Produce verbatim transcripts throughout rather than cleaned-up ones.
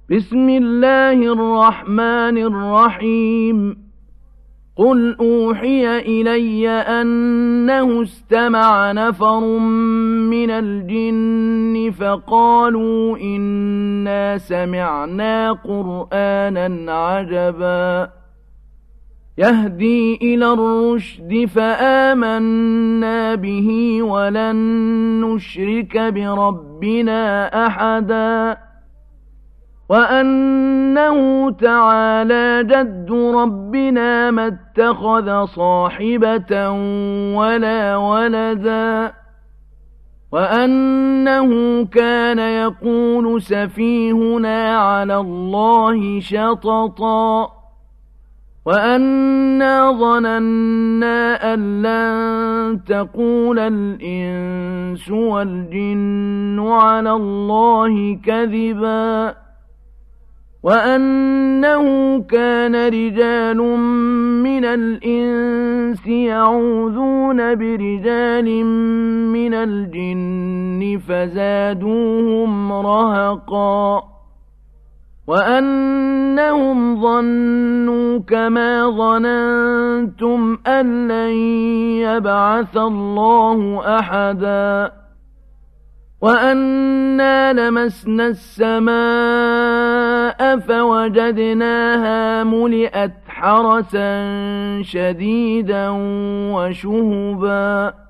بسم الله الرحمن الرحيم قل أوحي إلي أنه استمع نفر من الجن فقالوا إنا سمعنا قرآنا عجبا يهدي إلى الرشد فآمنا به ولن نشرك بربنا أحدا وأنه تعالى جد ربنا ما اتخذ صاحبة ولا ولدا وأنه كان يقول سفيهنا على الله شططا وأنا ظننا أن لن تقول الإنس والجن على الله كذبا وأنه كان رجال من الإنس يعوذون برجال من الجن فزادوهم رهقا وأنهم ظنوا كما ظننتم أن لن يبعث الله أحدا وأنا لمسنا السماء فوجدناها ملئت حرسا شديدا وشهبا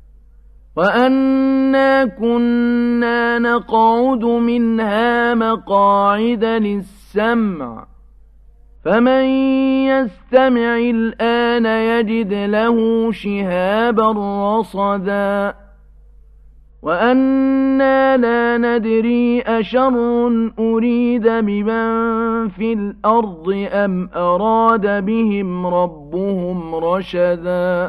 وأنا كنا نقعد منها مقاعد للسمع فمن يستمع الآن يجد له شهابا رصدا وأنا لا ندري أشر أريد بمن في الأرض أم أراد بهم ربهم رشدا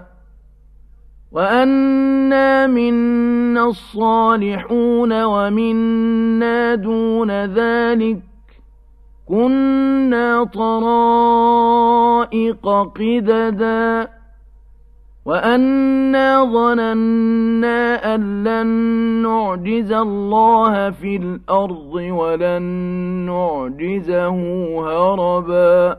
وأنا منا الصالحون ومنا دون ذلك كنا طرائق قددا وأنا ظننا أن لن نعجز الله في الأرض ولن نعجزه هربا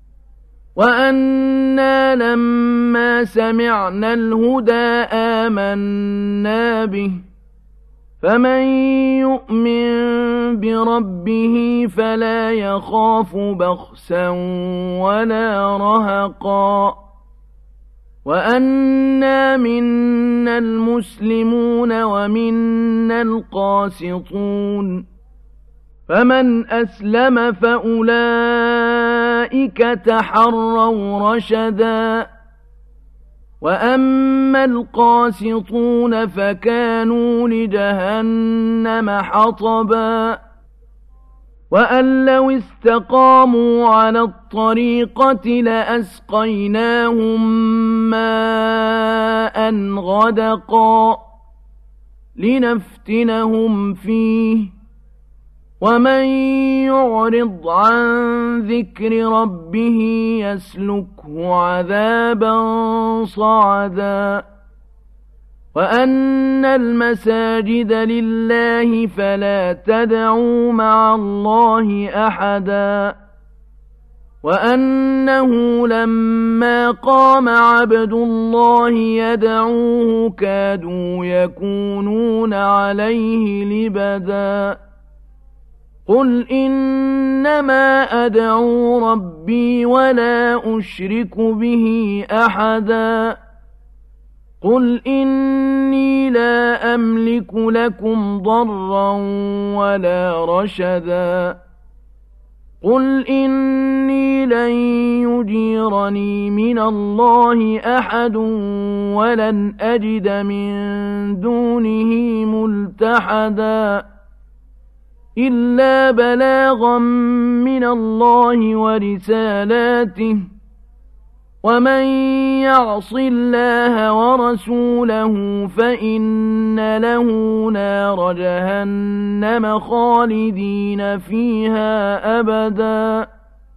وأنا لما سمعنا الهدى آمنا به فمن يؤمن بربه فلا يخاف بخسا ولا رهقا وأنا منا المسلمون ومنا القاسطون فمن أسلم فأولئك تحروا رشدا وأما القاسطون فكانوا لجهنم حطبا وأن لو استقاموا على الطريقة لأسقيناهم ماء غدقا لنفتنهم فيه ومن يعرض عن ذكر ربه يسلكه عذابا صعدا وأن المساجد لله فلا تدعوا مع الله أحدا وأنه لما قام عبد الله يدعوه كادوا يكونون عليه لبدا قل إنما أدعو ربي ولا أشرك به أحدا قل إني لا أملك لكم ضرا ولا رشدا قل إني لن يجيرني من الله أحد ولن أجد من دونه ملتحدا إلا بلاغا من الله ورسالاته ومن يعص الله ورسوله فإن له نار جهنم خالدين فيها أبدا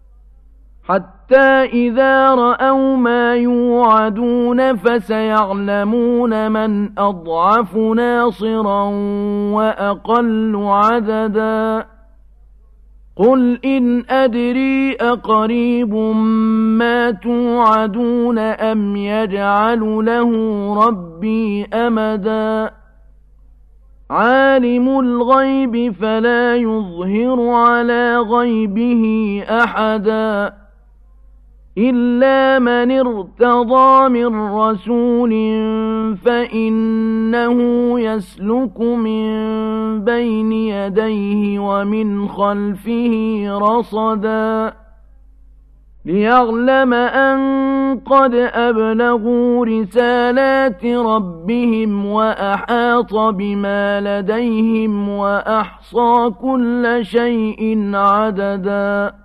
حتى إذا رأوا ما يوعدون فسيعلمون من أضعف ناصرا وأقل عددا قل إن أدري أقريب ما توعدون أم يجعل له ربي أمدا عالم الغيب فلا يظهر على غيبه أحدا إلا من ارتضى من رسول فإنه يسلك من بين يديه ومن خلفه رصدا ليعلم أن قد أبلغوا رسالات ربهم وأحاط بما لديهم وأحصى كل شيء عددا